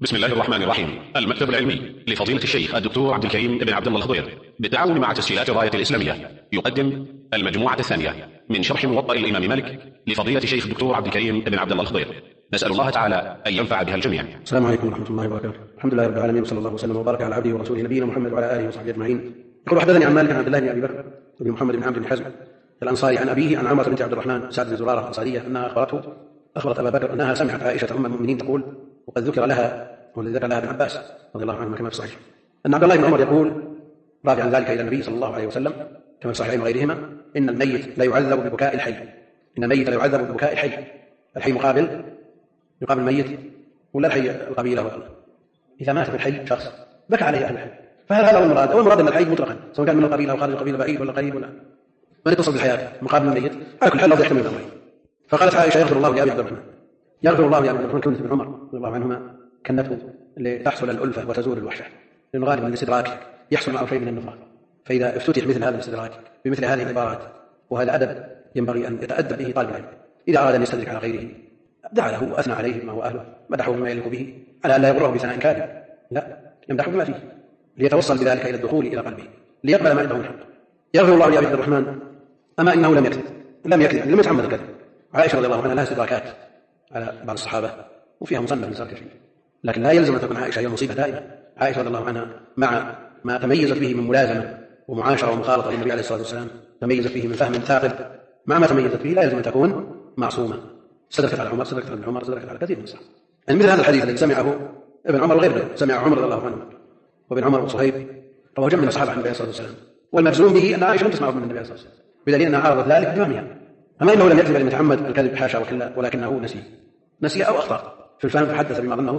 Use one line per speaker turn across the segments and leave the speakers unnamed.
بسم الله الرحمن الرحيم. المكتب العلمي لفضيلة الشيخ الدكتور عبد الكريم بن عبد الله الخضير بالتعاون مع تسجيلات الراية الإسلامية يقدم المجموعة الثانية من شرح موطأ الإمام مالك لفضيلة الشيخ الدكتور عبد الكريم بن عبد الله الخضير. نسأل الله تعالى أن ينفع بها الجميع.
السلام عليكم ورحمة الله وبركاته. الحمد لله رب العالمين، وصلى الله وسلم وبارك على عبده ورسوله نبينا محمد وعلى آله وصحبه أجمعين. يقول: حدثني عن مالك عن عبد الله بن أبي بكر بن محمد بن عمرو بن حزم الأنصاري عن أبيه عن عمرة بنت عبد الرحمن سعد بن زرارة الأنصارية أنها أخبرت أبا بكر أنها سمعت عائشة أم المؤمنين تقول، وقد ذكر لها ابن عباس رضي الله عنهما كما في الصحيح، أن عبد الله بن عمر يقول رافعا ذلك إلى النبي صلى الله عليه وسلم كما في الصحيحين وغيرهما: إن الميت لا يعذب ببكاء الحي. إن الميت لا يعذب ببكاء الحي. الحي يقابل الميت ولا الحي القبيلة؟ إذا مات في الحي شخص بكى عليه أهل الحي، فهل هذا هو المراد؟ أو المراد أن الحي مطلقا سواء كان من القبيلة أو خارج القبيلة، بعيد ولا قريب ولا من يتصل بالحياة مقابل الميت، على كل حال لفظ يحتمل الأمرين. فقالت عائشة: يغفر الله لأبي عبد الرحمن. يغفر الله لأبي عبد الرحمن كنت بن عمر رضي الله عنهما كنته لتحصل الألفة وتزول الوحشة، لأن غالبا الاستدراك يحصل معه شيء من النفاق، فإذا افتتح مثل هذا الاستدراك بمثل هذه العبارات وهذا أدب ينبغي أن يتأدب به طالب العلم، إذا أراد أن يستدرك على غيره دعا له وأثنى عليه ما هو أهله، مدحه بما يليق به، على أن لا يغره بثناء كاذب، لا، يمدحه بما فيه ليتوصل بذلك إلى الدخول إلى قلبه ليقبل ما عنده من حق. يغفر الله لأبي عبد الرحمن، أما إنه لم يكذب يتعمد الكذب. عائشة رضي الله عنها لها استدراكات على بعض الصحابة وفيها مصنف من سرك فيه، لكن لا يلزم أن تكون عائشة هي المصيبة دائما. عائشة رضي الله عنها مع ما تميزت به من ملازمة ومعاشرة ومخالطة للنبي عليه الصلاة والسلام، تميزت به من فهم ثاقب، مع ما تميزت به لا يلزم أن تكون معصومة. استدركت على عمر، استدركت على ابن عمر، استدركت على كثير من الصحابة. يعني مثل هذا الحديث الذي سمعه ابن عمر وغيره، سمع عمر رضي الله عنه وابن عمر وصهيب، رواه جمع من الصحابة عن النبي عليه الصلاة والسلام، والمجزوم به أن عائشة لم تسمعه من النبي عليه الصلاة والسلام، بدليل أنها عارضت ذلك بفهمها. أما إنه لم يكذب لم يتعمد الكذب حاشا وكلا، ولكنه نسي أو أخطأ في الفهم فحدث بما ظنه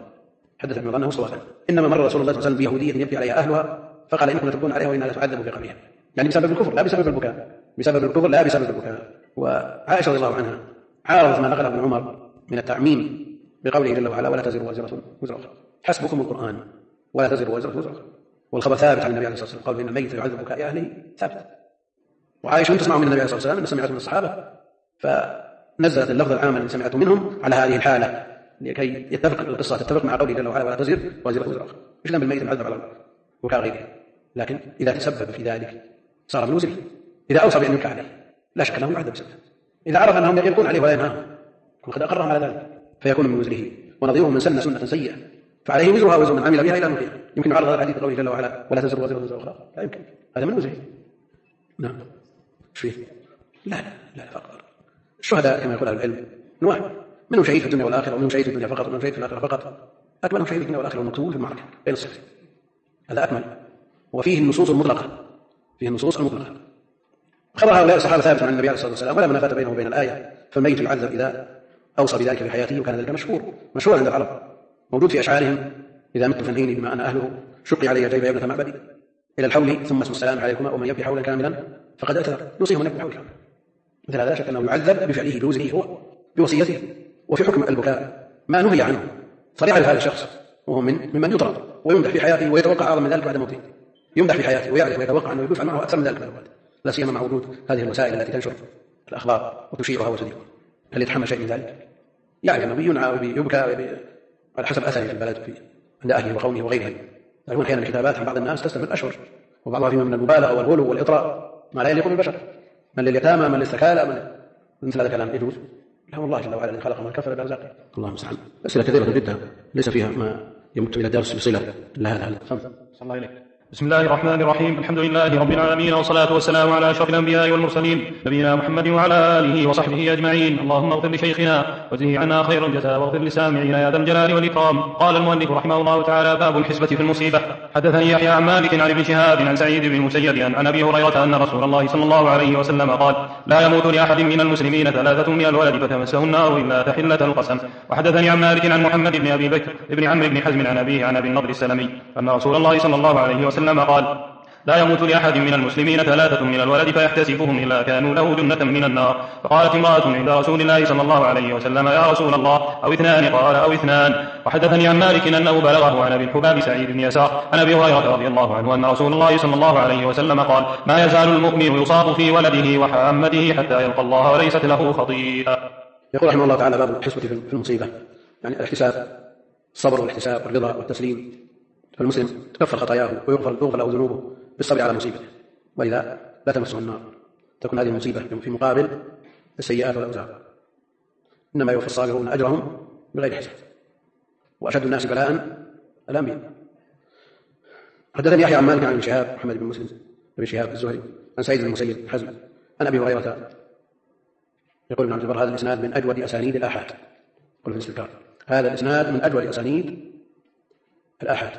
صوابا. إنما مر رسول الله صلى الله عليه وسلم بيهودية يبكي عليها أهلها فقال: إنكم تبكون عليها وإنها لا تعذب في قبرها، يعني بسبب الكفر لا بسبب البكاء، بسبب الكفر لا بسبب البكاء. وعائشة رضي الله عنها عارضت ما نقله ابن عمر من التعميم بقوله جل وعلا: ولا تزر وازرة وزر أخرى، حسبكم القرآن ولا تزر وازرة وزر أخرى. والخبر ثابت عن النبي عليه الصلاة والسلام، قال: إن الميت يعذب بكاء أهله ثابت. وعائشة لم تسمع من النبي عليه الصلاة والسلام، إن سمعته من الصحابة، فنزلت اللفظ العام الذي سمعته منهم على هذه الحالة لكي يتفق القصة تتفق مع قوله جل وعلا: ولا تزر وازرة وزر أخرى. مش ذنب الميت المعذب على بكاء غيره، لكن إذا تسبب في ذلك صار من وزره. إذا أوصى بأن يبكى عليه لا شك أنه يعذب بسببه، إذا عرف أنهم يقولون عليه ولا ينهاهم وقد أقرهم على ذلك فيكون من وزره. ونظيره من سنة سيئة فعليه وزرها وزر من عمل بها إلى القيامة. يمكن يعرض هذا الحديث بقوله جل وعلا: ولا تزر وازرة وزر أخرى، لا يمكن، هذا من وزره. نعم، شيء لا فقط. الشهداء كما يقول العلم نوع، منهم شهيد في الدنيا والآخرة، ومنهم شهيد في الدنيا فقط، ومنهم شهيد في الآخرة فقط. أكملهم شهيد في الدنيا والآخرة والمقتول في المعركة بين الصفين، هذا أكمل. وفيه النصوص المطلقة، خبر هؤلاء الصحابة ثابت عن النبي عليه الصلاة والسلام ولا منافاة بينه وبين الآية. فالميت يعذب إذا أوصى بذلك في حياته، وكان ذلك مشهور عند العرب، موجود في أشعارهم: إذا مت فانهيني بما أنا أهله، شقي علي جيب يا ابنة معبدي، إلى الحول ثم اسم السلام عليكما، ومن يبكي حولا كاملا فقد أتى. يوصيه من يبكي حولا كاملا، مثل هذا لا شك أنه يعذب بفعله بوزره هو بوصيته. وفي حكم البكاء ما نهي عنه صريحا لهذا الشخص، وهو ممن يطرد ويمدح في حياته ويتوقع أعظم من ذلك بعد موته، يمدح في حياته ويعرف ويتوقع أنه يفعل معه أكثر من ذلك بعد موته، لا سيما مع وجود هذه الوسائل التي تنشر الأخبار وتشيعها وتذيعها. هل يتحمل شيء من ذلك؟ يعني أنه ينعى ويبكى على حسب أثره في البلد عند أهله وقومه وغيرهم. يكون أحيانا الكتابات عن بعض الناس تستمر أشهر، وبعضها فيما من المبالغة والغلو والإطراء ما لا يليق بالبشر، من لليتامى من للثكالى مثل هذا الكلام يجوز له الله جل وعلا الذي خلق من كفر برزاقه. اللهم المستعان. أسئلة كثيرة جدا ليس فيها ما يمت إلى الدرس بصلة لهذا. صلى الله عليه.
بسم الله الرحمن الرحيم. الحمد لله رب العالمين، والصلاة والسلام على أشرف الأنبياء والمرسلين، نبينا محمد وعلى آله وصحبه أجمعين. اللهم اغفر لشيخنا وجزه عنا خير الجزاء، واغفر لسامعنا يا ذا الجلال والإكرام. قال المؤلف رحمه الله تعالى: باب الحسبة في المصيبة. حدثني يحيى عن مالك عن ابن شهاب عن سعيد بن المسيب عن أبي هريرة أن رسول الله صلى الله عليه وسلم قال: لا يموت لأحد من المسلمين 3 من الولد فتمسه النار إلا تحلة القسم. وحدثني عن مالك عن محمد بن أبي بكر بن عمرو بن حزم عن أبيه عن أبي النضر السلمي أن رسول الله صلى الله عليه وسلم قال: لا يموت لأحد من المسلمين 3 من الولد فيحتسبهم إلا كانوا له جنة من النار. فقالت امرأة عند رسول الله صلى الله عليه وسلم: يا رسول الله، أو 2؟ قال: أو 2. وحدثني عن مالك أنه بلغه عن أبي الحباب سعيد بن يسار عن أبي هريرة رضي الله عنه أن رسول الله صلى الله عليه وسلم قال: ما يزال المؤمن يصاب في ولده وحامته حتى يلقى الله وليست له خطيئة.
يقول رحمه الله تعالى: باب الحسبة في المصيبة، يعني الاحتساب الصبر والاحتساب والرضا والتسليم. فالمسلم تكفر خطاياه ويغفر له ذنوبه بالصبر على مصيبته، وإذا لا تمسه النار. تكون هذه المصيبة في مقابل السيئات والأوزار. إنما يوفى الصابرون أجرهم بغير حساب. وأشد الناس بلاء الأنبياء. حدثني يحيى عن مالك عن ابن شهاب محمد بن مسلم بن شهاب الزهري عن سعيد بن المسيب بن حزم عن أبي هريرة يقول ابن عبد البر: هذا الإسناد من أجود أسانيد الآحاد. يقول في الاستذكار: هذا الإسناد من أجود أسانيد الآحاد.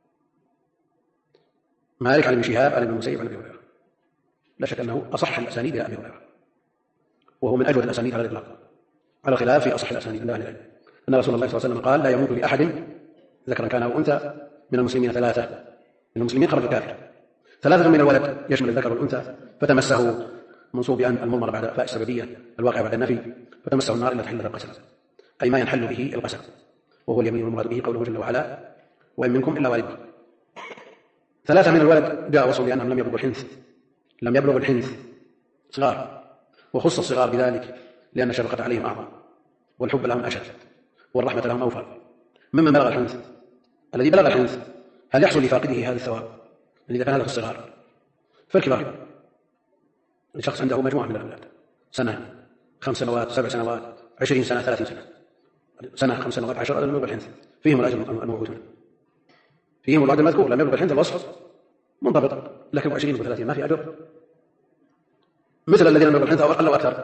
مالك عن ابن شهاب عن ابن المسيب عن أبي هريرة، لا شك أنه أصح الأسانيد إلى أبي هريرة، وهو من أجود الأسانيد على الإطلاق، على خلاف في أصح الأسانيد. الله العلم أن رسول الله صلى الله عليه وسلم قال: لا يموت لأحد ذكرا كان أو أنثى من المسلمين ثلاثة. من المسلمين خرج الكافر. ثلاثة من الولد يشمل الذكر والأنثى، فتمسه منصوب أن المضمر بعد فاء السببية الواقع بعد النفي، فتمسه النار إلا تحل القسم، أي ما ينحل به القسم، وهو اليمين المراد به قوله جل وعلا: وإن منكم إلا واردها. ثلاثة من الولد جاء وصفوا بأنهم لم يبلغوا الحنث صغار، وخص الصغار بذلك لأن الشفقة عليهم أعظم، والحب لهم أشد، والرحمة لهم أوفر. ممن بلغ الحنث، الذي بلغ الحنث هل يحصل لفاقده هذا الثواب؟ إذا كان هذا في الصغار. فالكبار الشخص عنده مجموعة من الأولاد، سنة 5 سنوات 7 سنوات 20 سنة 30 سنة 5 سنوات 10، لم يبلغ الحنث، فيهم الأجر الموجود هنا، فيهم الوعد المذكور. لم يبلغ الحنث الوصف منضبط، لكن 20 و30 ما في أجر، مثل الذين لم يبلغ الحنث أو أقل وأكثر.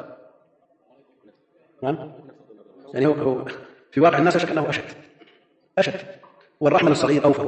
نعم، يعني هو في واقع الناس شك أنه أشد، والرحمة للصغير أوفر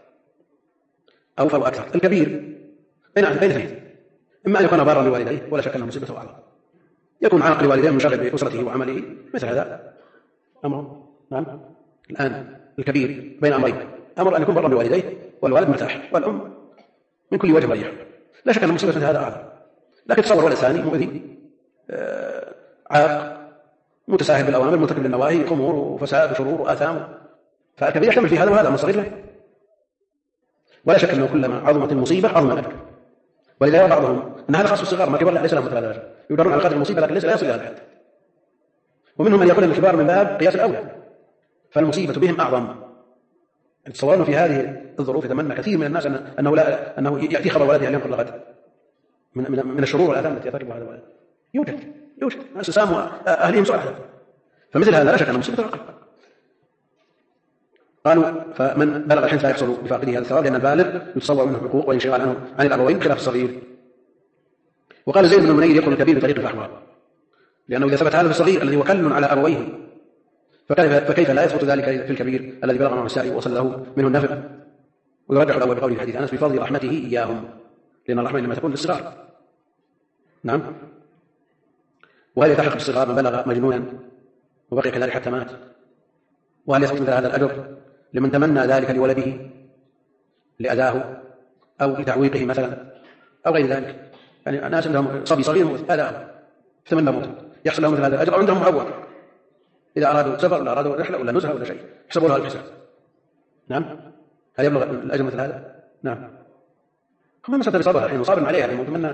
وأكثر. الكبير بين اثنين: إما أن يكون بارا لوالديه، ولا شك أنه مصيبته أعظم، يكون عاق لوالديه منشغل بأسرته وعمله، مثل هذا أمر. نعم، الآن الكبير بين أمرين: أمر أن يكون برا بوالديه والوالد مرتاح، والأم من كل وجه مريح، لا شك أن مصيبة هذا أعظم. لكن تصور ولد ثاني مؤذي، عاق، متساهل بالأوامر، مرتكب للنواهي، خمور وفساد وشرور وآثام، فالكبير يحتمل في هذا وهذا، الصغير له. ولا شك أنه كلما عظمت المصيبة عظم الأجر. ولذا يرى بعضهم أن هذا خاص بالصغار، ما كبر ليس لهم مثل هذا، يدارون على قدر المصيبة لكن ليس لا يصل إلى الحد. ومنهم من يقول أن الكبار من باب قياس الأولى، فالمصيبة بهم أعظم. تصورون في هذه الظروف يتمنى كثير من الناس أنه يأتي خبر ولده اليوم قبل غد من الشرور والآثام التي يرتكبها هذا الولد. يوجد ناس ساموا أهلهم سؤال، فمثل هذا لا شك أن مصيبة رقم. قالوا: فمن بلغ الحنث لا يحصل بفاقده هذا الثواب، لأن البالغ يتصور منه الحقوق والانشغال عن الأبوين خلاف الصغير. وقال زيد بن المنير: يدخل الكبير بطريق الفحوى، لأنه إذا ثبت هذا في الصغير الذي وكل على أبويه، فكيف لا يثبت ذلك في الكبير الذي بلغ معه السعي ووصل له منه النفع؟ ويرجح الأول بقول في حديث أنس: بفضل رحمته إياهم، لأن الرحمة إنما تكون للصغار. نعم. وهل يلتحق بالصغار من بلغ مجنونا وبقي كذلك حتى مات؟ وهل يثبت مثل هذا الأجر لمن تمنى ذلك لولده لأذاه أو لتعويقه مثلا أو غير ذلك؟ يعني الناس عندهم صبي صغير هذا يتمنى موته، يحصل لهم مثل هذا الأجر، أو عندهم معوق إذا أرادوا سفر ولا أرادوا رحلة ولا نزهة ولا شيء يحسبوا لها الحساب. نعم. هل يبلغ الأجر مثل هذا؟ نعم. هم مسألة بصبرها الحين وصابر عليها، يعني متمنى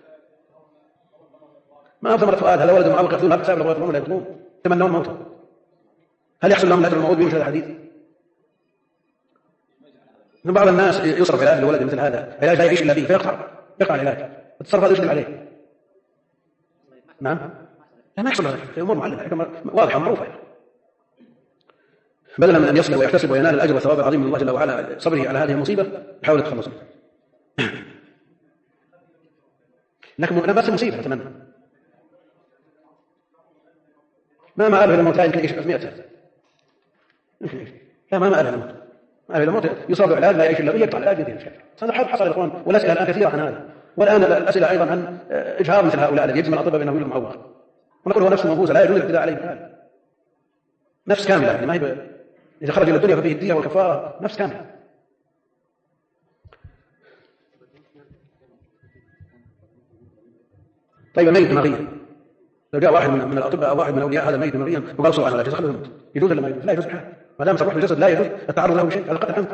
ما ثمرة فؤاد، هذا ولد معوق يأخذون هذا الحساب لغاية ولا يأخذون يتمنون موته. هل يحصل لهم الأجر الموعود به مثل هذا الحديث؟ بعض الناس يصرف علاج لولد مثل هذا، علاج لا يعيش إلا به، فيقطع العلاج، التصرف هذا يشكل عليه. نعم، لا ما يحصل هذا، أمور معلمة واضحة معروفة. بدلا من أن يصبر ويحتسب وينال الأجر والثواب العظيم من الله جل وعلا صبره على هذه المصيبة، يحاول يتخلص منها. لكن أنا بس المصيبة أتمنى ما قالوا إلى الموت لا يمكن يعيش 100 سنة. لا ما قالوا إلى الموت، قالوا إلى الموت يصاب علاج لا يعيش إلا به، يقطع العلاج ينتهي. هذا حصل يا إخوان، والأسئلة الآن كثيرة عن هذا، والآن الأسئلة أيضا عن إجهاض مثل هؤلاء الذي يجزم الأطباء بأنه يولد معوق، ونقول هو نفس منبوذة لا يجوز الاعتداء عليه بحال، نفس كاملة، يعني ما هي إذا خرج إلى الدنيا ففيه الدية والكفارة، نفس كاملة. طيب الميت دماغيا، لو جاء واحد من الأطباء أو واحد من أولياء هذا الميت دماغيا وقال صلوا على الجسد يموت، يجوز ولا ما يجوز؟ لا يجوز بحال، ما دام صرح الجسد لا يجوز التعرض له بشيء على قدر الحمد.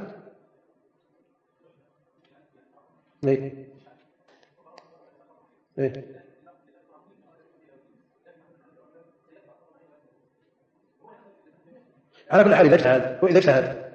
على كل حال إذا اجتهد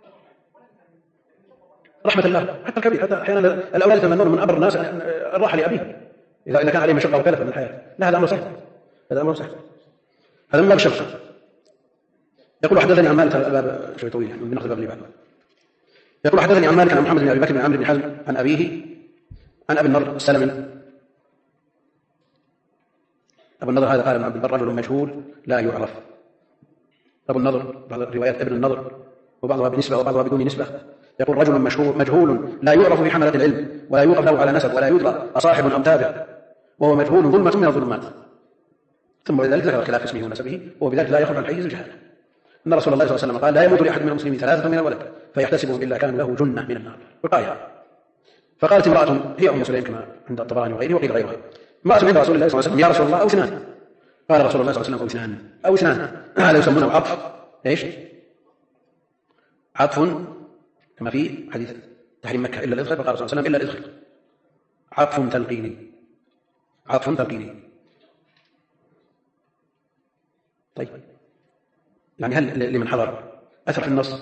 رحمة الله حتى الكبير، حتى أحيانا الأولاد يتمنون من أمر الناس الراحة لأبيه إذا كان عليه مشقة وكلفة من الحياة. لا، هذا أمر سهل، هذا من باب الشفقة. يقول حدثني عن مالك، الباب شوي طويل من ناخذ الباب اللي بعده. يقول حدثني عن مالك عن محمد بن أبي بكر بن عمرو بن حزم عن أبيه عن أبي النضر السلمي. أبو النضر هذا قال ابن عبد البر رجل مجهول لا يعرف. أبو النضر بعض الروايات ابن النضر، وبعضها بنسبة وبعضها بدون نسبة. يقول رجل مجهول لا يعرف في حملة العلم ولا يوقف له على نسب ولا يدرى أصاحب أم تابع، وهو مجهول ظلمة من الظلمات. ثم بذلك ذكر خلاف اسمه ونسبه، وبذلك لا يخرج عن حيز الجهالة. أن رسول الله صلى الله عليه وسلم قال لا يموت لأحد من المسلمين 3 من الولد فيحتسبهم إلا كانوا له جنة من النار وقاية. فقالت امرأة هي أم سليم كما عند الطبراني وغيره وقيل غيرها، امرأة عند رسول الله صلى الله عليه وسلم يا رسول الله أو اثنان. قال رسول الله صلى الله عليه وسلم أو اثنان. هذا يسمونه عطف ايش؟ عطف كما في حديث تحريم مكة إلا الإدخل، فقال صلى الله عليه وسلم إلا الإدخل. عطف تلقيني. طيب يعني هل لمن حضر أثر في النص؟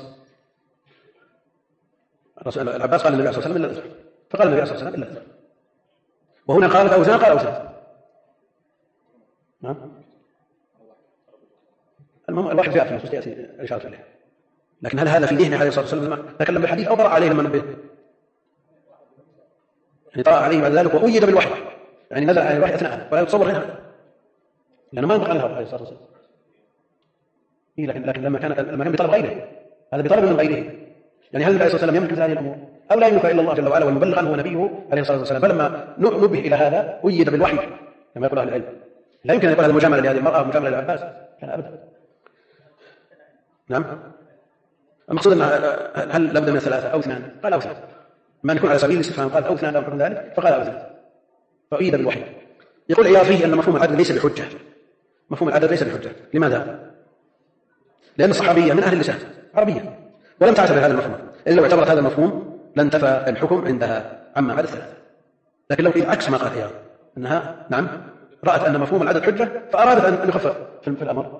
العباس قال النبي صلى الله عليه وسلم إلا الإدخل، فقال النبي صلى الله عليه وسلم إلا الإدخل. وهنا قال أوثان، قال أوثان. المهم الواحد جاء في النصوص يأتي الإشارة إليه، لكن هل هذا في ذهن عليه الصلاة والسلام لما تكلم بالحديث أو طرأ عليه لما نبه؟ يعني طرأ عليه بعد ذلك وأيد بالوحي، يعني نزل عليه الوحي أثناء ولا يتصور هنا لأنه ما ينطق عنها عليه الصلاة والسلام. لكن لما كان بطلب غيره، هذا بطلب من غيره. يعني هل النبي صلى الله عليه وسلم يملك هذه الأمور أو لا يملك إلا الله جل وعلا والمبلغ عنه ونبيه عليه الصلاة والسلام؟ فلما نبه إلى هذا أيد بالوحي كما يقول أهل العلم. لا يمكن أن يقول هذا مجاملة لهذه المرأة ومجاملة للعباس، لا أبدا. نعم. المقصود أن هل لابد من 3 أو 2؟ قال أو 2. ما نكون على سبيل الاستفهام قال أو 2 لا يمكن ذلك، فقال أو 2 فأيد بالوحي. يقول عياض فيه أن مفهوم العدد ليس بحجة. مفهوم العدد ليس بحجة. لماذا؟ لأن الصحابية من أهل اللسان عربية ولم تعتبر هذا المفهوم، إلا لو اعتبرت هذا المفهوم لانتفى الحكم عندها عما عدا 3. لكن لو قيل عكس ما قال عياض أنها نعم رأت أن مفهوم العدد حجة فأرادت أن يخفف في الأمر،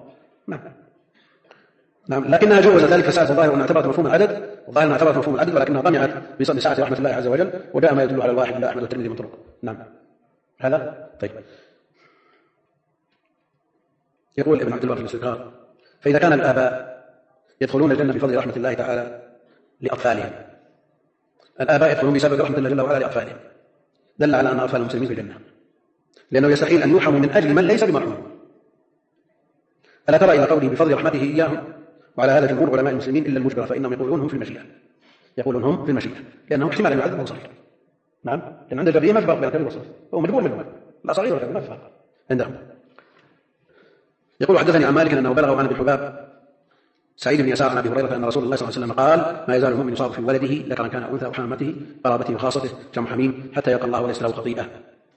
نعم، لكنها جوزت ذلك فساعة الظاهر أن اعتبرت مفهوم العدد، وظاهر أن اعتبرت مفهوم العدد، ولكنها ضمعت بسعة رحمة الله عز وجل، وجاء ما يدل على الواحد لا أحمد والترمذي من طرق. نعم هذا طيب. يقول ابن عبد البر في الاستذكار فإذا كان الآباء يدخلون الجنة بفضل رحمة الله تعالى لأطفالهم، الآباء يدخلون بسبب رحمة الله جل وعلا لأطفالهم، دل على أن أطفال المسلمين في الجنة، لأنه يستحيل أن يرحموا من أجل من ليس بمرحوم. ألا ترى إلى قوله بفضل رحمته إياهم؟ وعلى هذا جمهور علماء المسلمين إلا المجبرة، فإنهم يقولون هم في المشيئة، لأنهم احتمال أن يعذبهم صغير. نعم، لأن عند الجبرية ما في فرق بين الكبير والصغير، هو مجبور منهم، لا صغير ولا كبير ما في فرق عندهم. يقول حدثني عن مالك أنه بلغه عن ابن حباب سعيد بن يسار عن أبي هريرة أن رسول الله صلى الله عليه وسلم قال ما يزال المؤمن يصاب في ولده ذكرا كان أنثى وحامته قرابته وخاصته كم حميم حتى يلقى الله وليس له خطيئة.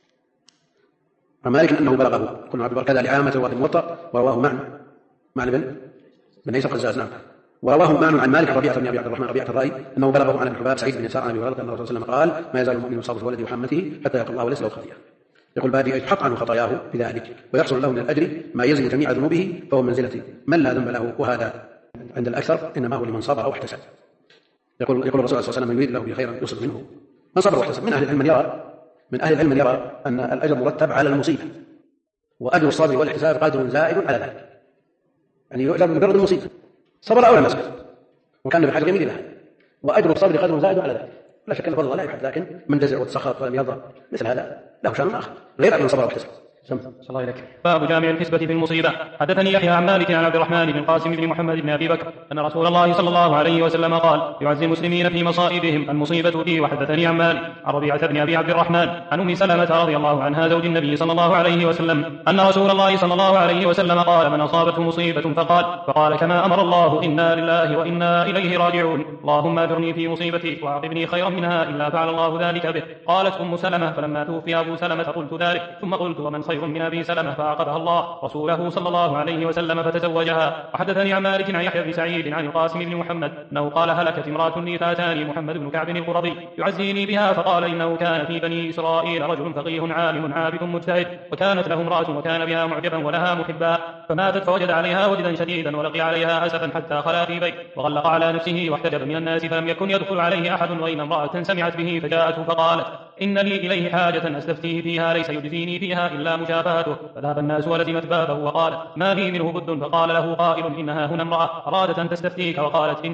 عن مالك أنه بلغه كنا عبد كذا لعامة رواة الموطأ ورواه معنى بن عيسى القزاز. نعم، ورواه معنى عن مالك ربيعة بن عبد الرحمن ربيعة الرأي أنه بلغه عن ابن حباب سعيد بن يسار عن أبي هريرة أن الرسول صلى الله عليه وسلم قال ما يزال المؤمن يصاب في ولده وحامته حتى يلقى الله وليس له خطيئة. يقول بادئ يحق عنه خطاياه بذلك ويحصل له من الأجر ما يزن جميع ذنوبه، فهو منزلة من لا ذنب له، وهذا عند الأكثر إنما هو لمن صبر أو احتسب. يقول الرسول صلى الله عليه وسلم من يريد له بخيرا يصب منه من صبر واحتسب. من أهل العلم من يرى أن الأجر مرتب على المصيبة، وأجر الصبر والاحتساب قدر زائد على ذلك، يعني يؤجر بمجرد المصيبة صبر أو لم يصبر، وكان بحاجة جميل لها، وأجر الصبر قدر زائد على ذلك. لا شك أن فضل الله لا يحد، لكن من جزع وتسخط ولم يرضى مثل هذا له شأن آخر غير من صبر واحتسب.
الله إليك. باب جامع الحسبة في المصيبة. حدثني يحيى عن مالك عن عبد الرحمن بن القاسم بن محمد بن أبي بكر أن رسول الله صلى الله عليه وسلم قال يعزي المسلمين في مصائبهم المصيبة بي. وحدثني عن مالك عن ربيعة بن أبي عبد الرحمن عن أم سلمة رضي الله عنها زوج النبي صلى الله عليه وسلم أن رسول الله صلى الله عليه وسلم قال من أصابته مصيبة فقال كما أمر الله إنا لله وإنا إليه راجعون اللهم أجرني في مصيبتي وأعقبني خيرا منها إلا فعل الله ذلك به. قالت أم سلمة فلما توفي أبو سلمة قلت ذلك ثم قلت ومن خير خصير من أبي سلمة فعاقبها الله رسوله صلى الله عليه وسلم فتزوجها. وحدثني عن مالك عن يحيى بن سعيد عن القاسم بن محمد أنه قال هلكت امرأة لي فأتاني محمد بن كعب القرظي يعزيني بها فقال إنه كان في بني إسرائيل رجل فقيه عالم عابد مجتهد وكانت له امرأة وكان بها معجبا ولها محبا فماتت فوجد عليها وجدا شديدا ولقي عليها أسفا حتى خلا في بيت وغلق على نفسه واحتجب من الناس فلم يكن يدخل عليه أحد وإن امرأة سمعت به فجاءته فقالت إن لي إليه حاجة أستفتيه فيها ليس يجزيني فيها إلا مشافهته. فذهب الناس ولزمت بابه وقال ما لي منه بد فقال له قائل إنها هنا امرأة أرادت أن تستفتيك وقالت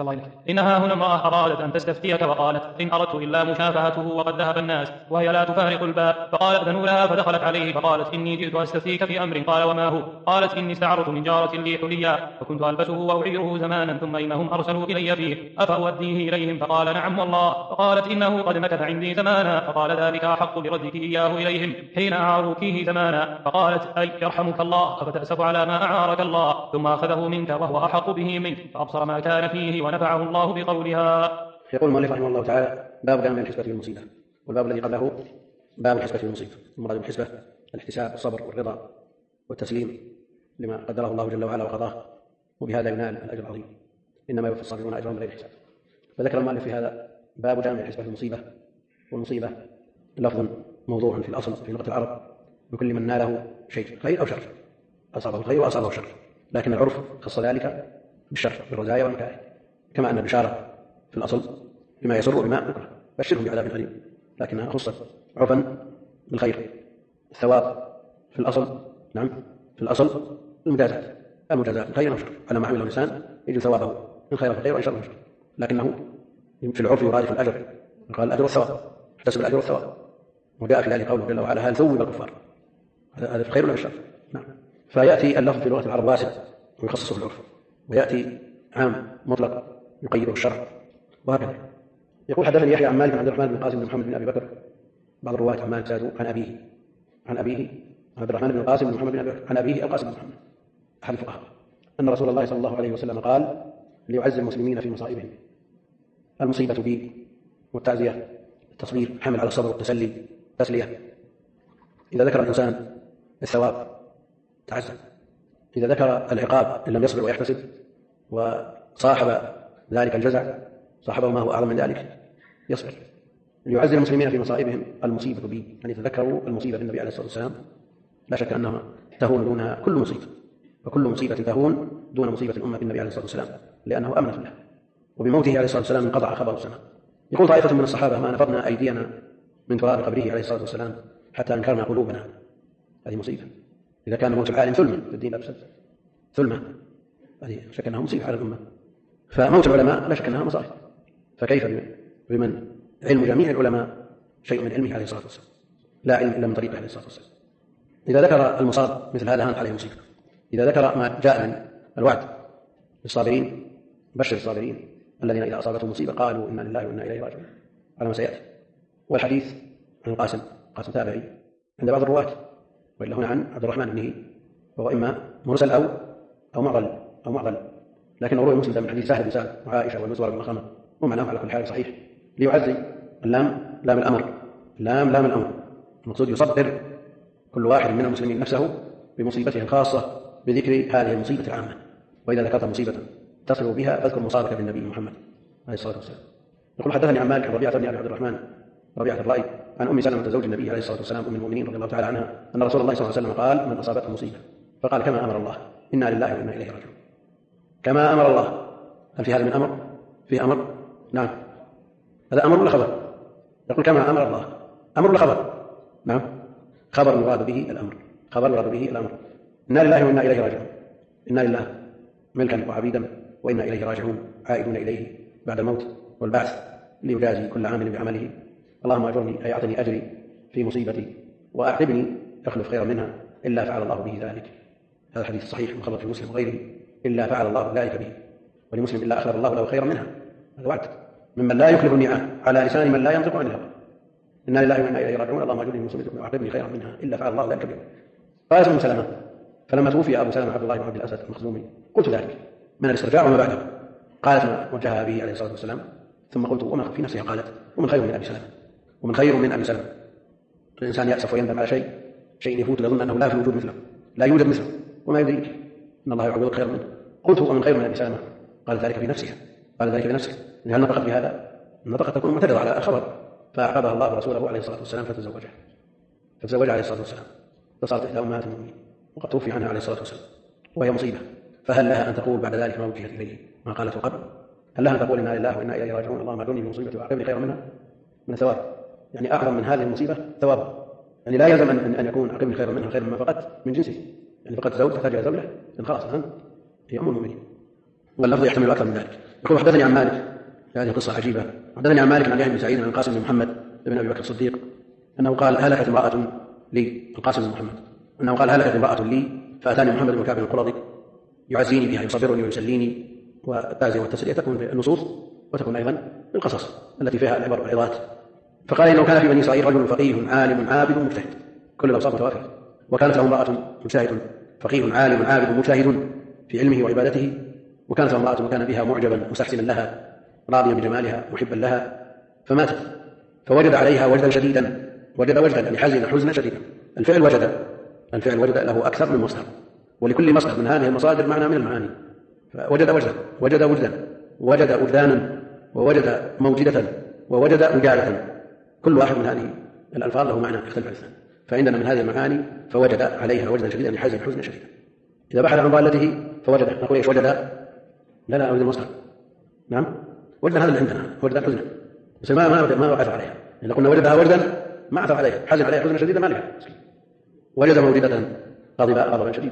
إنها هنا امرأة أرادت أن تستفتيك وقالت إن أردت إلا مشافهته وقد ذهب الناس وهي لا تفارق الباب. فقال أذنوا لها فدخلت عليه فقالت إني جئت أستفتيك في أمر. قال وما هو؟ قالت إني استعرت من جارة لي حليا فكنت ألبسه وأعيره زمانا ثم إنهم أرسلوا إلي فيه أفأوديه إليهم؟ فقال نعم والله. فقالت إنه قد مكث عندي زمانا. فقال ذلك أحق بردك إياه إليهم حين أعاروكيه زمانا. فقالت أي يرحمك الله أفتأسف على ما أعارك الله ثم أخذه منك وهو أحق به منك فأبصر ما كان فيه ونفعه الله بقولها.
يقول المؤلف رحمه الله تعالى باب جامع الحسبة والمصيبة. والباب الذي قبله باب الحسبة والمصيبة. المراد بالحسبة الاحتساب والصبر والرضا والتسليم لما قدره الله جل وعلا وقضاه وبهذا ينال الأجر العظيم إنما يوفي الصابرون أجرهم بغير حساب. فذكر المؤلف في هذا باب جامع الحسبة والمصيبة. والمصيبة لفظ موضوع في الأصل في لغة العرب بكل من ناله شيء خير أو شر أصابه الخير وأصابه الشر لكن العرف خص ذلك بالشر بالرزايا والمكاره كما أن البشارة في الأصل بما يسر وبما يكره بشرهم بعذاب أليم لكنها خصت عرفا بالخير. الثواب في الأصل نعم في الأصل المجازات خير أو شر على ما عمله الإنسان يجد ثوابه إن خير فخير وإن شر فشر لكنه في العرف يرادف الأجر قال الأجر والثواب احتسب الأجر والثواب. وجاء في ذلك قوله جل وعلا هل ثوب الكفار هذا في الخير ولا في الشر نعم. فيأتي اللفظ في لغة العرب واسع ويخصص في العرف ويأتي عام مطلق يقيده الشرع وهكذا. يقول حدثني يحيى عن مالك عن عبد الرحمن بن قاسم بن محمد بن أبي بكر بعض الرواة عن مالك زادوا عن أبيه عبد الرحمن بن قاسم بن محمد بن أبي بكر عن أبيه القاسم بن محمد أحد الفقهاء أن رسول الله صلى الله عليه وسلم قال ليعز المسلمين في مصائبهم المصيبة بي والتعزية التصبير حمل على الصبر والتسلي تسلية. إذا ذكر الإنسان الثواب تعزى إذا ذكر العقاب إن لم يصبر ويحتسب وصاحب ذلك الجزع صاحبه ما هو أعظم من ذلك يصبر. ليعز المسلمين في مصائبهم المصيبة بي يعني تذكروا المصيبة بالنبي عليه الصلاة والسلام لا شك أنها تهون دونها كل مصيبة وكل مصيبة تهون دون مصيبة الأمة بالنبي عليه الصلاة والسلام لأنه أمن الله وبموته عليه الصلاة والسلام انقطع خبر السماء. يقول طائفة من الصحابة ما نفضنا أيدينا من تراب قبره عليه الصلاة والسلام حتى أنكرنا قلوبنا. هذه مصيبة إذا كان موت العالم ثلما في الدين أبسط ثلما هذه شك أنها مصيبة على الأمة. فموت العلماء لا شك أنها مصائب فكيف بمن علم جميع العلماء شيء من علمه عليه الصلاة والسلام لا علم إلا من طريقه عليه الصلاة والسلام. إذا ذكر المصاب مثل هذا هانت عليه مصيبة. إذا ذكر ما جاء من الوعد للصابرين بشر الصابرين الذين إذا أصابتهم مصيبة قالوا إنا لله وإنا إليه راجعون على ما سيأتي. والحديث عن قاسم تابعي عند بعض الرواة وإلا هنا عن عبد الرحمن بنه وهو إما مرسل أو معضل لكن روي مسلم من حديث سهل بن سعد وعائشة والمزور بن مخرمة ومعناه على كل حال صحيح. ليعزي اللام لام الأمر المقصود يصبر كل واحد من المسلمين نفسه بمصيبته الخاصة بذكر هذه المصيبة العامة. وإذا ذكرت مصيبة تصل بها فاذكر مصابك بالنبي محمد عليه الصلاة والسلام. يقول حدثني عن مالك ربيعة بن أبي عبد الرحمن ربيعة الرأي عن أم سلمة زوج النبي عليه الصلاة والسلام أم المؤمنين رضي الله تعالى عنها أن رسول الله صلى الله عليه وسلم قال من أصابته مصيبة فقال كما أمر الله إنا لله وإنا إليه راجعون. كما أمر الله هل في هذا من أمر؟ فيه أمر؟ نعم هذا أمر ولا خبر؟ يقول كما أمر الله أمر ولا خبر؟ نعم خبر يراد به الأمر إنا لله وإنا إليه راجعون. إنا لله ملكا وعبيدا وإنا إليه راجعون عائدون إليه بعد الموت والبعث ليجازي كل عامل بعمله. اللهم أجرني أي أعطني أجري في مصيبتي وأعقبني أخلف خيرا منها إلا فعل الله به ذلك. هذا الحديث الصحيح مخرج في مسلم وغيره إلا فعل الله ذلك به ولمسلم إلا أخلف الله له خيرا منها. هذا وعد ممن لا يخلف الميعاد على لسان من لا ينطق عن الهوى. إنا لله وإنا إليه راجعون اللهم أجرني في مصيبتي وأعقبني خيرا منها إلا فعل الله ذلك به. قال أم سلمة فلما توفي أبو سلمة عبد الله بن عبد الأسد المخزومي قلت ذلك من الاسترجاع وما بعده. قالت ما وجهها به عليه الصلاة والسلام ثم قلت وما في نفسها قالت ومن خير من أبي سلمة الإنسان يأسف ويندم على شيء شيء يفوت لظن أنه لا في وجود مثله، لا يوجد مثله، وما يدريك إن الله يعوضك خيرا منه. قلت هو من خير من أبي سلمة؟ قال ذلك بنفسها. قال ذلك بنفسه. هل نطقت بهذا؟ النطقة تكون معترضة على الخبر، فأعقبها الله ورسوله عليه الصلاة والسلام فتزوجها عليه الصلاة والسلام، فصارت إحدى أمهات المؤمنين وقد توفي عنها عليه الصلاة والسلام، وهي مصيبة. فهل لها أن تقول بعد ذلك ما وجهت إليه ما قالته قبل؟ هل لها أن تقول إنا لله وإنا إليه راجعون، اللهم أجرني من مصيبتي وأعقبني خيرا منها من الثواب؟ يعني أعظم من هذه المصيبة ثواب، يعني لا يلزم أن يكون أعقبني خيرا منها خير مما فقدت من جنسه، يعني فقدت زوج تحتاج إلى زوجة إن خلاص الآن هي أم المؤمنين، واللفظ يحتمل أكثر من ذلك. يقول حدثني عن مالك، هذه قصة عجيبة، حدثني عن مالك عن يحيى بن سعيد عن القاسم بن محمد بن أبي بكر الصديق أنه قال هلكت امرأة لي، القاسم بن محمد أنه قال هلكت امرأة لي فأتاني محمد بن كعب القرظي يعزيني بها، يصبرني ويسليني، والتعزية والتسلية تكون في النصوص وتكون أيضا في القصص التي فيها العبر والعظات. فقال إنه كان في بني إسرائيل رجل فقيه عالم عابد مجتهد، كل الأوصاف متوافرة، وكانت له امرأة مجتهد فقيه عالم عابد مجتهد في علمه وعبادته، وكانت له امرأة وكان بها معجبا مستحسنا لها راضيا بجمالها محبا لها، فماتت فوجد عليها وجدا شديدا، وجد وجدا يعني حزن حزنا شديدا. الفعل وجد له أكثر من مصدر، ولكل مصدر من هذه المصادر معنى من المعاني. فوجد وجدا، وجد وجدا، وجد وجدانا، ووجد موجدة، ووجد وجادة، كل واحد من هذه الألفاظ له معنى يختلف عن الثاني. فعندنا من هذه المعاني فوجد عليها وجدا شديدا يعني حزن حزنا شديدا. إذا بحث عن ضالته فوجد، نقول ايش وجد؟ لا أريد المصدر، نعم وجد هذا اللي عندنا، وجد حزنا، بس ما عثر عليها، إذا قلنا وجدها وجدا ما عثر عليها، حزن عليها حزنا شديدا ما لها. وجد موجدة غضبا شديدا.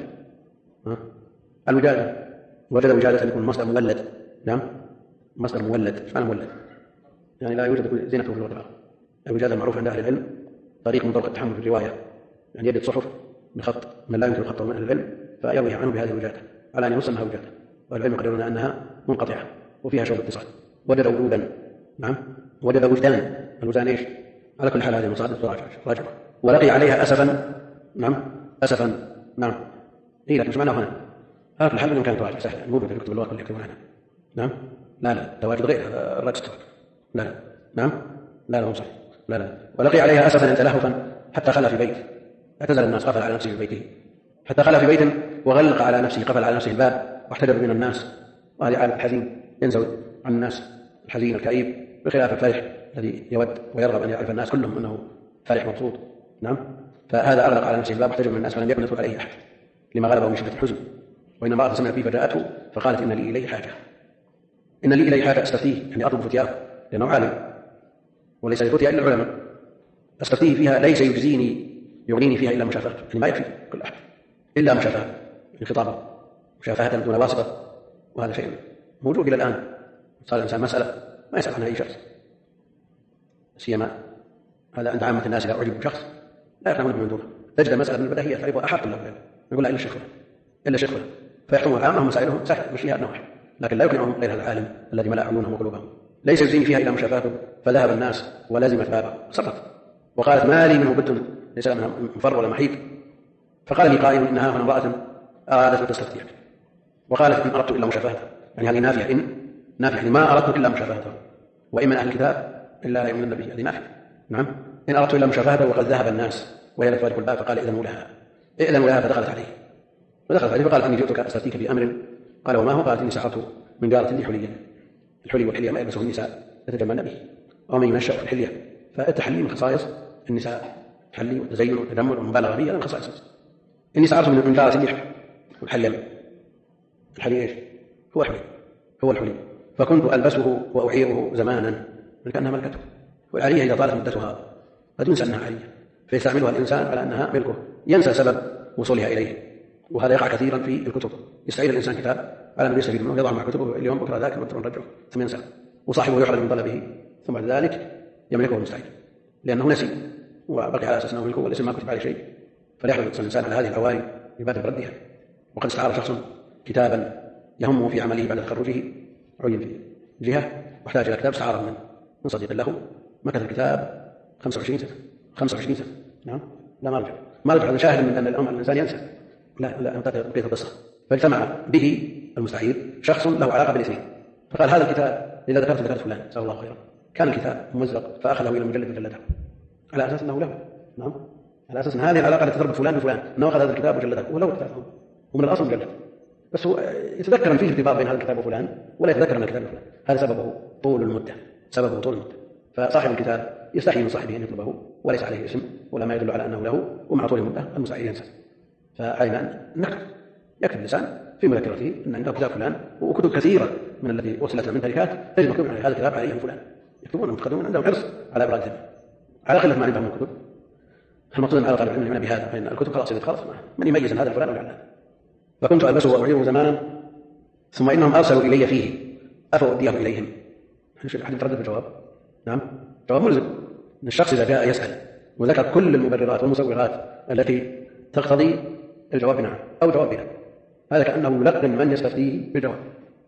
الوجادة، وجد وجادة يكون مصدر مولد، نعم مصدر مولد. ايش معنى مولد؟ يعني لا يوجد زينته في اللغة. الوجادة المعروف عند أهل العلم طريق من طرق التحمل في الرواية، يعني يد الصحف بخط من لا يمكن خطه من أهل العلم فيروي عنه بهذه الوجادة على أن يسمى وجادة، والعلم يقررون أنها منقطعة وفيها شوب اتصال. وجد وجودا، نعم وجد وجدان. الوجدان ايش؟ على كل حال هذه المصادر راجعة. ولقي عليها أسفا، نعم أسفا، نعم إيه لكن مش معناه هنا هذا الحل من كانت راجعة سهلة موجودة في كتب اللغة اللي يكتبون عنها. نعم لا تواجد غير الرجل. لا نعم لا صحيح. لا ولقي عليها أسفا تلهفا حتى خلى في بيت، اعتزل الناس، قفل على نفسه في بيته حتى خلى في بيت وغلق على نفسه، قفل على نفسه الباب واحتجب من الناس. وهذه حالة الحزين ينزوي عن الناس، الحزين الكئيب، بخلاف الفرح الذي يود ويرغب أن يعرف الناس كلهم أنه فرح مبسوط. نعم فهذا أغلق على نفسه الباب واحتجب من الناس فلم يكن يدخل عليه أحد لما غلبه من شدة الحزن. وإنما امرأة سمعت به فجاءته فقالت إن لي إليه حاجة أستفتيه، يعني أطلب فتياه لأنه عالم وليس للفتيا إلا العلماء، أستفتيه فيها ليس يجزيني يغنيني فيها إلا مشافهة، يعني ما يكفي كل أحد إلا مشافهة، الخطابة مشافهة دون واسطة. وهذا شيء موجود إلى الآن، صار الإنسان مسألة ما يسأل عنها أي شخص، سيما هذا عند عامة الناس إذا أعجب بشخص لا يقنعون من دونه، تجد مسألة من البديهيات تعرفها أحق له يقول لا إلا شيخ فلان فيحكمون العامة مسائلهم سهل مشيها أنه واحد، لكن لا يقنعهم غير هذا العالم الذي ملأ عيونهم وقلوبهم. ليس يزيني فيها إلا مشافاته، فذهب الناس ولازمت بابه صرت وقالت ما لي منه بد ليس منها مفر ولا محيط. فقال لي قائل إنها هنا امرأة أرادت أن تستفتيك وقالت إن أردت إلا مشافهته، يعني هذه نافية، إن نافية يعني ما أردت إلا مشافهته، وإن من أهل الكتاب إلا لا يؤمن به، هذه نافية. نعم إن أردت إلا مشافهته وقد ذهب الناس وهي لا تفارق الباب، فقال إذنوا لها فدخلت عليه فقال إني جئتك أستفتيك بأمر. قال وما هو؟ قالت إني سحرت من جارة لي حليا. الحلي والحلية ما يلبسه النساء يتجملن به، ومن ينشأ في الحلية، فالتحلي من خصائص النساء، التحلي والتزين والتجمل والمبالغة به من خصائص. إني سحرت من جارة لي الحلي ايش؟ هو الحلي، فكنت ألبسه وأعيره زمانا كأنها ملكته. والعارية إذا طالت مدتها قد ينسى أنها عارية فيستعملها الإنسان على أنها ملكه، ينسى سبب وصولها إليه. وهذا يقع كثيرا في الكتب، يستعير الإنسان كتاب على أنه يستفيد منه، يضع مع كتبه اليوم بكرة ذاك ونرجعه ثم ينسى، وصاحبه يحرم من طلبه، ثم بعد ذلك يملكه المستعير لأنه نسي وبقي على أساس أنه ملكه وليس ما كتب عليه شيء. فليحرص الإنسان على هذه العواري يبادر بردها. وقد استعار شخص كتابا يهمه في عمله بعد تخرجه، عين في جهة واحتاج إلى كتاب، استعار من صديق له، مكث الكتاب 25 سنة. نعم لا ما رجع هذا شاهد من أن الإنسان ينسى. لا بقية القصة. فاجتمع به المستعير شخص له علاقة بالاثنين، فقال هذا الكتاب إذا ذكرت فلان جزاه الله خيرا. كان الكتاب ممزق فأخذه إلى المجلد وجلده على أساس أنه له. نعم على أساس أن هذه العلاقة التي تربط فلان بفلان أنه أخذ هذا الكتاب وجلده، ولو كتابه ومن الأصل مجلد، بس هو يتذكر أن فيه ارتباط بين هذا الكتاب وفلان ولا يتذكر أن الكتاب وفلان. هذا سببه طول المدة، سببه طول المدة. فصاحب الكتاب يستحي من صاحبه أن يطلبه وليس عليه اسم ولا ما يدل على أنه له، ومع طول المدة المستحي ينسى. فعلينا أن نكتب، يكتب الإنسان في مذكرته أن عنده كتاب فلان، وكتب كثيرة من التي وصلتنا من تركات تجد مكتوب على هذا الكتاب عليه فلان، يكتبون المتقدمون عندهم حرص على إبراز الذمة على قلة ما عندهم من الكتب. المقصود على طالب العلم بهذا، فإن الكتب خلاص إذا خلص من يميز أن هذا فلان ولا لا. فكنت ألبسه وأعيره زمانا ثم إنهم أرسلوا إلي فيه أفأوديه إليهم. أحد يتردد بالجواب؟ نعم، جواب ملزم أن الشخص إذا جاء يسأل وذكر كل المبررات والمسوغات التي تقتضي الجواب نعم أو جواب بلا، هذا كأنه يلقن من يستفتيه بالجواب،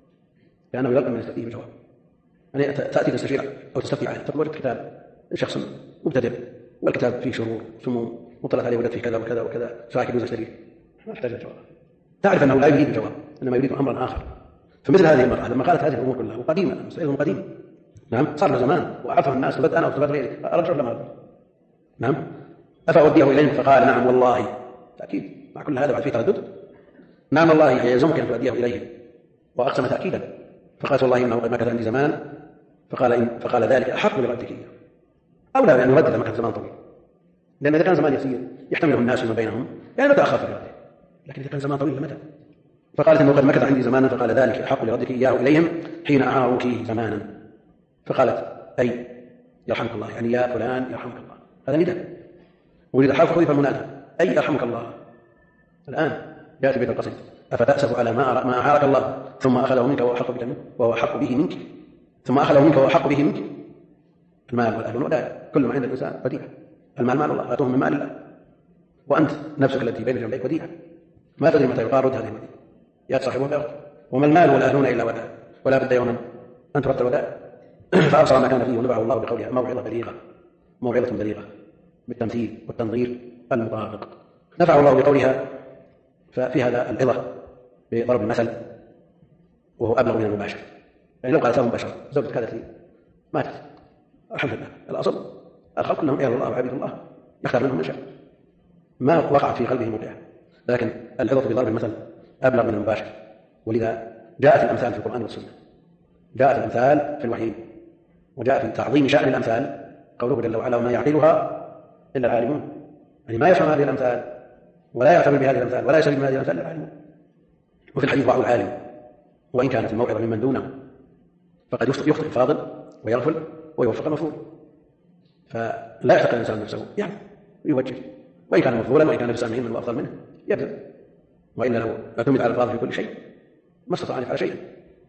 كأنه يلقن من يستفتيه بالجواب. يعني تأتي تستشير أو تستفتي عنه، تقول كتاب شخص مبتدئ والكتاب فيه شرور سموم مطلت عليه وجدت فيه كذا وكذا وكذا، شراك يجوز أشتريه، ما تحتاج الجواب. تعرف أنه لا يريد الجواب، إنما يريد أمرا آخر. فمثل هذه المرأة لما قالت هذه الأمور كلها وقديمة، مسألة قديمة، نعم، صار له زمان وأعرفها الناس وبدأ أنا وصفات غيري أرجع لما أرجع. نعم، أفأوديه إليهم؟ فقال نعم والله، تأكيد مع كل هذا بعد فيه تردد، نعم والله يلزمك أن تؤديه إليهم، وأقسم تأكيدا. فقالت والله إنه قد مكث عندي زمانا، فقال ذلك أحق بردك إياه، أو لا يعني يردد لما كان زمان طويل، لأن إذا كان زمان يسير يحتمله الناس فيما بينهم يعني متى أخاف برده، لكن إذا كان زمان طويل لمتى؟ فقالت إنه قد مكث عندي زمانا، فقال ذلك أحق لردك إياه إليهم حين أعاروك زمانا. فقالت أي يرحمك الله، يعني يا فلان يرحمك الله، هذا نداء، ولذا حذف المنادى أي يرحمك الله. الآن يأتي بيت القصيد أفتأسف على ما أعارك الله ثم أخذه منك وهو أحق به منك، ثم أخذه منك وهو أحق به منك. المال والأهل والودائع كل ما عند الإنسان وديعة، المال مال الله، آتوهم من مال الله، وأنت نفسك التي بين جنبيك وديعة، ما تدري متى يقال رد هذه الوديعة، يا صاحبها فيرد. وما المال والأهلون إلا ودائع، ولا بد يوما أن ترد الودائع. فأبصر ما كان فيه ونبعه الله بقولها موعظة بليغة بالتمثيل والتنظير المطابق. نفعه الله بقولها ففي هذا العظة بضرب المثل، وهو أبلغ من المباشر. يعني لو قالت له مباشرة زوجة كانت لي ماتت، الحمد لله، الأصل الخلق كلهم إلى الله وعبيد الله يختار منهم من شاء، ما وقعت في قلبه موقعة، لكن العظة بضرب المثل أبلغ من المباشر. ولذا جاءت الأمثال في القرآن والسنة، جاءت الأمثال في الوحي، وجاء في تعظيم شأن الأمثال قوله جل وعلا وما يعقلها إلا العالمون، يعني ما يفهم هذه الأمثال ولا يعتبر بهذه الأمثال ولا يسلم بهذه الأمثال إلا العالمون. وفي الحديث ضع العالم وإن كانت الموعظة ممن دونه، فقد يخطئ الفاضل ويغفل ويوفق المفضول، فلا يعتقد الإنسان نفسه يعني يوجه، وإن كان مفضولا وإن كان بسامعين من وأفضل منه يبذل، وإلا لو اعتمد على الفاضل في كل شيء ما استطاع أن يفعل شيئا.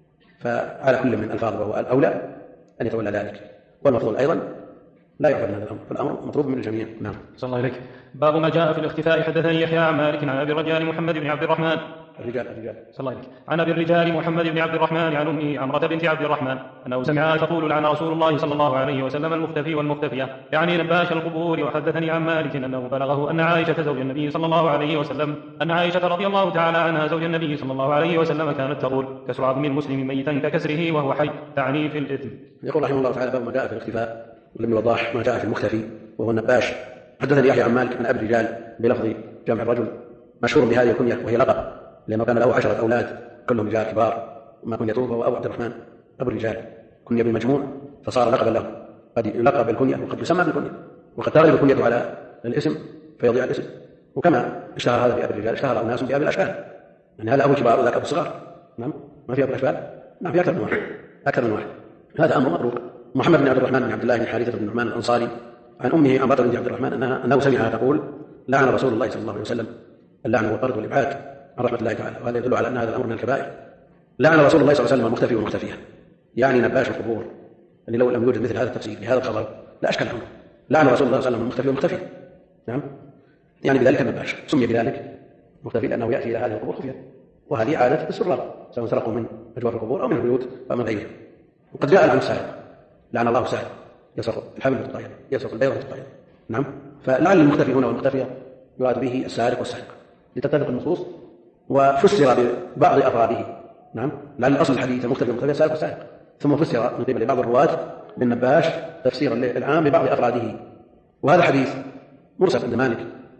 فعلى كل من الفاضل وهو الأولى أن يتولى ذلك، والمفضول أيضا لا يعرف من هذا الأمر، فالأمر مطلوب من الجميع. نعم.
صلى الله عليك. باب ما جاء في الاختفاء. حدثني يحيى عن مالك عن أبي الرجال محمد بن عبد الرحمن
الرجال
صلى الله عليك عن أبي الرجال محمد بن عبد الرحمن عن أمه عمرة بنت عبد الرحمن أنه سمعها تقول لعن رسول الله صلى الله عليه وسلم المختفي والمختفية، يعني نباش القبور. وحدثني عن مالك أنه بلغه أن عائشة زوج النبي صلى الله عليه وسلم أن عائشة رضي الله تعالى عنها زوج النبي صلى الله عليه وسلم كانت تقول كسر عظم المسلم ميتا ككسره وهو حي، تعني في الإثم.
يقول رحمه الله تعالى باب ما جاء في الاختفاء ولم يوضح ما جاء في المختفي وهو النباش. حدثني يحيى عن مالك عن أبي الرجال بلفظ جمع الرجل، مشهور بهذه الكنية وهي لقب، لأنه كان له 10 أولاد كلهم رجال كبار، وما كنيته هو أبو عبد الرحمن أبو الرجال، كنية بالمجموع فصار لقبا له، قد يلقب بالكنية وقد يسمى بالكنية، وقد تغلب الكنية على الاسم فيضيع الاسم. وكما اشتهر هذا بأبي الرجال اشتهر أناس بأبي الأشكال، يعني هذا أبو الكبار وذاك أبو الصغار. نعم، ما في أبو الأشكال، نعم في أكثر من واحد. هذا أمر مطروق. محمد بن عبد الرحمن بن عبد الله بن حارثة بن النعمان الأنصاري عن أمه عمرة بنت عبد الرحمن أنه سمعها تقول لعن رسول الله صلى الله عليه وسلم، اللعن والطرد والإبعاد عن رحمة الله تعالى، وهذا يدل على أن هذا الأمر من الكبائر. لعن رسول الله صلى الله عليه وسلم المختفي والمختفية، يعني نباش القبور، اللي لو لم يوجد مثل هذا التفسير لهذا الخبر لا أشكال عنه. لعن رسول الله صلى الله عليه وسلم المختفي والمختفية، نعم، يعني بذلك النباش سمي بذلك مختفي لأنه يأتي إلى هذه القبور خفية، وهذه عادة السرار سواء سرقوا من أجواف القبور أو من البيوت أو من غيرها. وقد جاء عن السارق، لعن الله السارق يسرق الحبل والطائر، يسرق البيضة والطائر. نعم، فلعل المختفي هنا والمختفية يراد به السارق والسارقة لتتفق النصوص وفسر ببعض أفراده. نعم، لعل الأصل الحديث المختفي والمختفية السارق والسارقة، ثم فسر من قبل بعض الرواة بالنباش تفسيرا العام ببعض أفراده. وهذا حديث مرسل عند مالك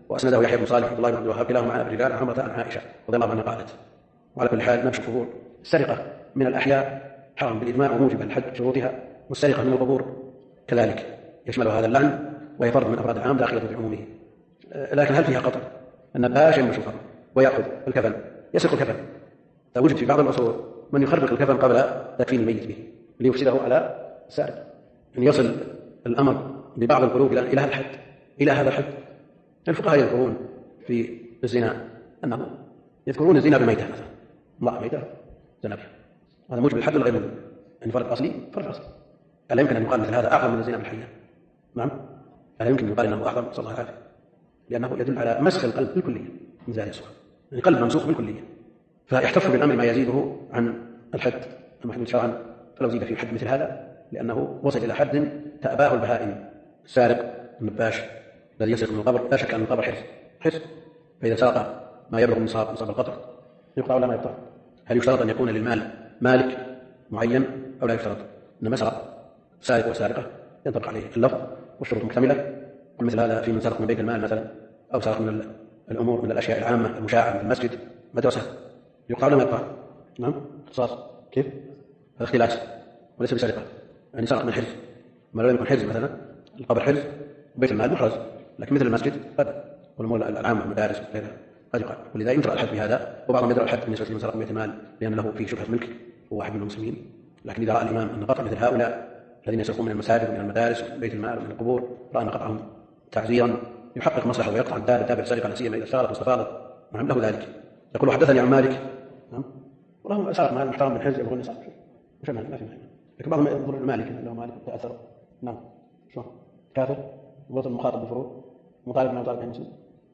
وأسنده يحيى بن صالح عبد الله بن عبد الوهاب كلاهما عن الرجال عن عمرة عن عائشة رضي الله عنها قالت. وعلى كل حال نبش القبور السرقة من الأحياء حرام بالإجماع وموجب الحد شروطها، والسرقة من القبور كذلك يشمل هذا اللعن وهي فرد من أفراد العام داخلة في عمومه. لكن هل فيها قطع أن الباش ينبش الفرد ويأخذ الكفن يسرق الكفن؟ فوجد في بعض الأصول من يخرق الكفن قبل تكفين الميت به ليفسده على السارق، أن يصل الأمر ببعض القلوب إلى هذا الحد. الفقهاء يذكرون في الزنا أنه يذكرون الزنا بالميتة مثلا، امرأة ميتة زنا بها، هذا موجب الحد غير موجب، يعني فرق أصلي فرق أصلي. ألا يمكن أن يقال مثل هذا أعظم من الزنا بالحية؟ نعم، ألا يمكن أن يقال أنه أعظم، صلى الله عليه وسلم، لأنه يدل على مسخ القلب بالكلية من زاد الصور، يعني قلب ممسوخ بالكلية، فيحتف بالأمر ما يزيده عن الحد المحدود شرعا. فلو زيد في حد مثل هذا لأنه وصل إلى حد تأباه البهائم. السارق النباش الذي يسرق من القبر لا شك أن القبر حرز، فإذا سرق ما يبلغ نصاب القطع يقطع ولا ما يقطع. هل يشترط أن يكون للمال مالك معين أو لا يشترط؟ إنما سرق سارق وسارقة ينطبق عليه اللفظ والشروط مكتملة. ومثل هذا في من سرق من بيت المال مثلا، أو سرق من الأمور من الأشياء العامة المشاعة مثل المسجد مدرسة، يقطع ولا ما يقطع؟ نعم، اختصاص كيف؟ هذا اختلاس وليس بسرقة، يعني سرق من حرز، ما لم يكن حرز مثلا القبر حرز وبيت المال محرز، لكن مثل المسجد قد والأمور العامة المدارس وغيرها قد يقال. ولذا ينكر الحد بهذا، وبعضهم يدرى الحد بالنسبة لمن سرق من بيت المال لأن له فيه شبهة ملك هو واحد من المسلمين. لكن إذا رأى الإمام أن قطع مثل هؤلاء الذين يسرقون من المساجد ومن المدارس ومن بيت المال ومن القبور، رأى أن قطعهم تعزيرا يحقق مصلحة ويقطع الدابة السرقة لا سيما إذا اشتغلت واستفاضت، نعم له ذلك. يقول حدثني عن مالك، نعم والله سرق مال محترم من حرز يقول نصاب مش ما في مال، لكن بعضهم ينظر لمالك انه مالك تاثر، نعم شو كافر ووصل مخاطب بالفروض مطالب من مطالب المسلم،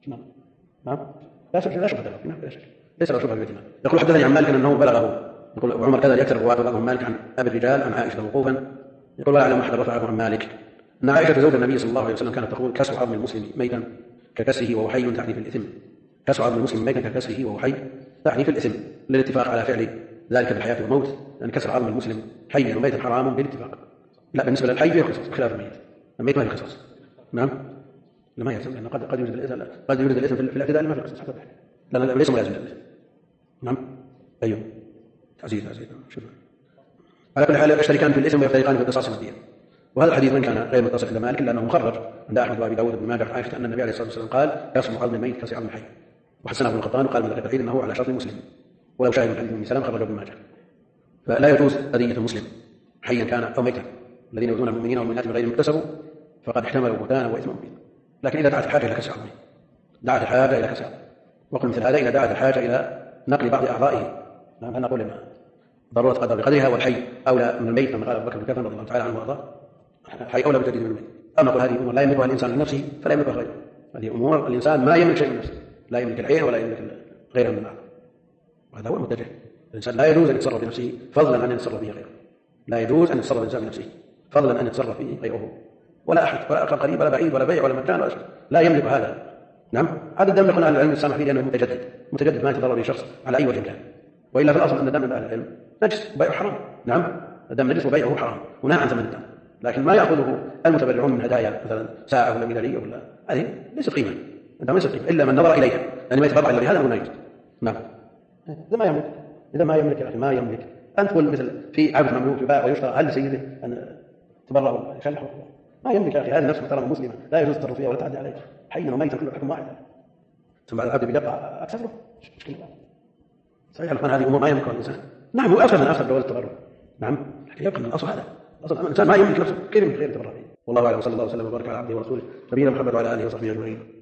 نعم لا شك لا شبهه له، ليس له شبهه بالإيمان. يقول حدثني عن مالك انه بلغه، يقول ابو عمر كذا يكثر الرواه بعضهم مالك عن ابي الرجال عن عائشه موقوفا، يقول ولا اعلم احد رفعه عن مالك ان عائشه زوج النبي صلى الله عليه وسلم كانت تقول كسر عظم المسلم ميتا ككسره وهو حي تعني في الاثم. كسر عظم المسلم ميتا ككسره وهو حي تعني في الاثم، للاتفاق على فعل ذلك بالحياه والموت، لان كسر عظم المسلم حيا وميتا حرام بالاتفاق. لا بالنسبه للحي فيه قصص بخلاف الميت، الميت ما فيه قصص، نعم لا ما يلزم، لأن قد يوجد الإثم، قد يوجد الإثم في الاعتداء ما في قصص حتى لأن ليس ملازم للإثم. نعم أيوه عزيز شوف. على كل حال يشتركان في الإثم ويفترقان في القصاص والدية. وهذا الحديث من كان غير متصل عند مالك لأنه مخرج عند أحمد وأبي داود بن ماجه عن عائشة أن النبي عليه الصلاة والسلام قال يصم عظم الميت كسر عظم الحي، وحسنه ابن القطان وقال من ذلك الحديث أنه على شرط مسلم، ولو شاهد من حديث ابن سلام خرجه ابن ماجه. فلا يجوز أذية المسلم حيا كان أو ميتا، الذين يؤذون المؤمنين والمؤمنات بغير ما اكتسبوا فقد احتملوا بهتانا وإثما مبينا. لكن إذا دعت الحاجة إلى كسر عظمه، دعت الحاجة إلى كسر، وقل مثل هذا إذا دعت الحاجة إلى نقل بعض أعضائه، هل نقول إن ضرورة قدر بقدرها والحي أولى من الميت كما قال أبو بكر بن كفن رضي الله تعالى عنه وأرضاه، الحي أولى بتجديد من الميت. أما نقول هذه أمور لا يملكها الإنسان لنفسه فلا يملكها غيره، هذه أمور الإنسان ما يملك شيء من نفسه، لا يملك العين ولا يملك غيرها من الأعضاء، وهذا هو المتجه. الإنسان لا يجوز أن يتصرف بنفسه فضلا أن يتصرف به غيره، لا يجوز أن يتصرف الإنسان بنفسه فضلا أن يتصرف به غيره، ولا أحد ولا أقرب قريب ولا بعيد ولا بيع ولا مجان ولا شيء، لا يملك هذا. نعم هذا الدم يقول أهل العلم السامح فيه لأنه متجدد ما يتضرر به شخص على أي وجه كان، وإلا في الأصل أن الدم عند أهل العلم نجس وبيعه حرام. نعم الدم نجس وبيعه حرام ونهى عن ثمن الدم، لكن ما يأخذه المتبرعون من هدايا مثلا ساعة ولا ميدالية ولا هذه ليست قيمة، الدم ليست قيمة إلا من نظر إليها، يعني ما يتبرع إلا بهذا هو نجس. نعم إذا ما يملك يا أخي ما يملك. أنت تقول مثل في عبد مملوك يباع ويشترى، هل لسيده أن تبرع يخلحه؟ ما يملك يا أخي، هذه نفس محترمة مسلمة لا يجوز التصرف فيها ولا تعدي عليها، حيا وميتا كله حكم واحد، ثم بعد العبد بيقع أكثره مشكلة. صحيح الآن هذه أمور ما يملكها الإنسان. نعم هو أكثر من أكثر جواز التبرع، نعم لكن يبقى من الأصل هذا، أصل الإنسان ما يملك نفسه كيف يملك غير التبرع؟ والله أعلم، صلى الله وسلم وبارك على عبده ورسوله نبينا محمد وعلى آله وصحبه أجمعين.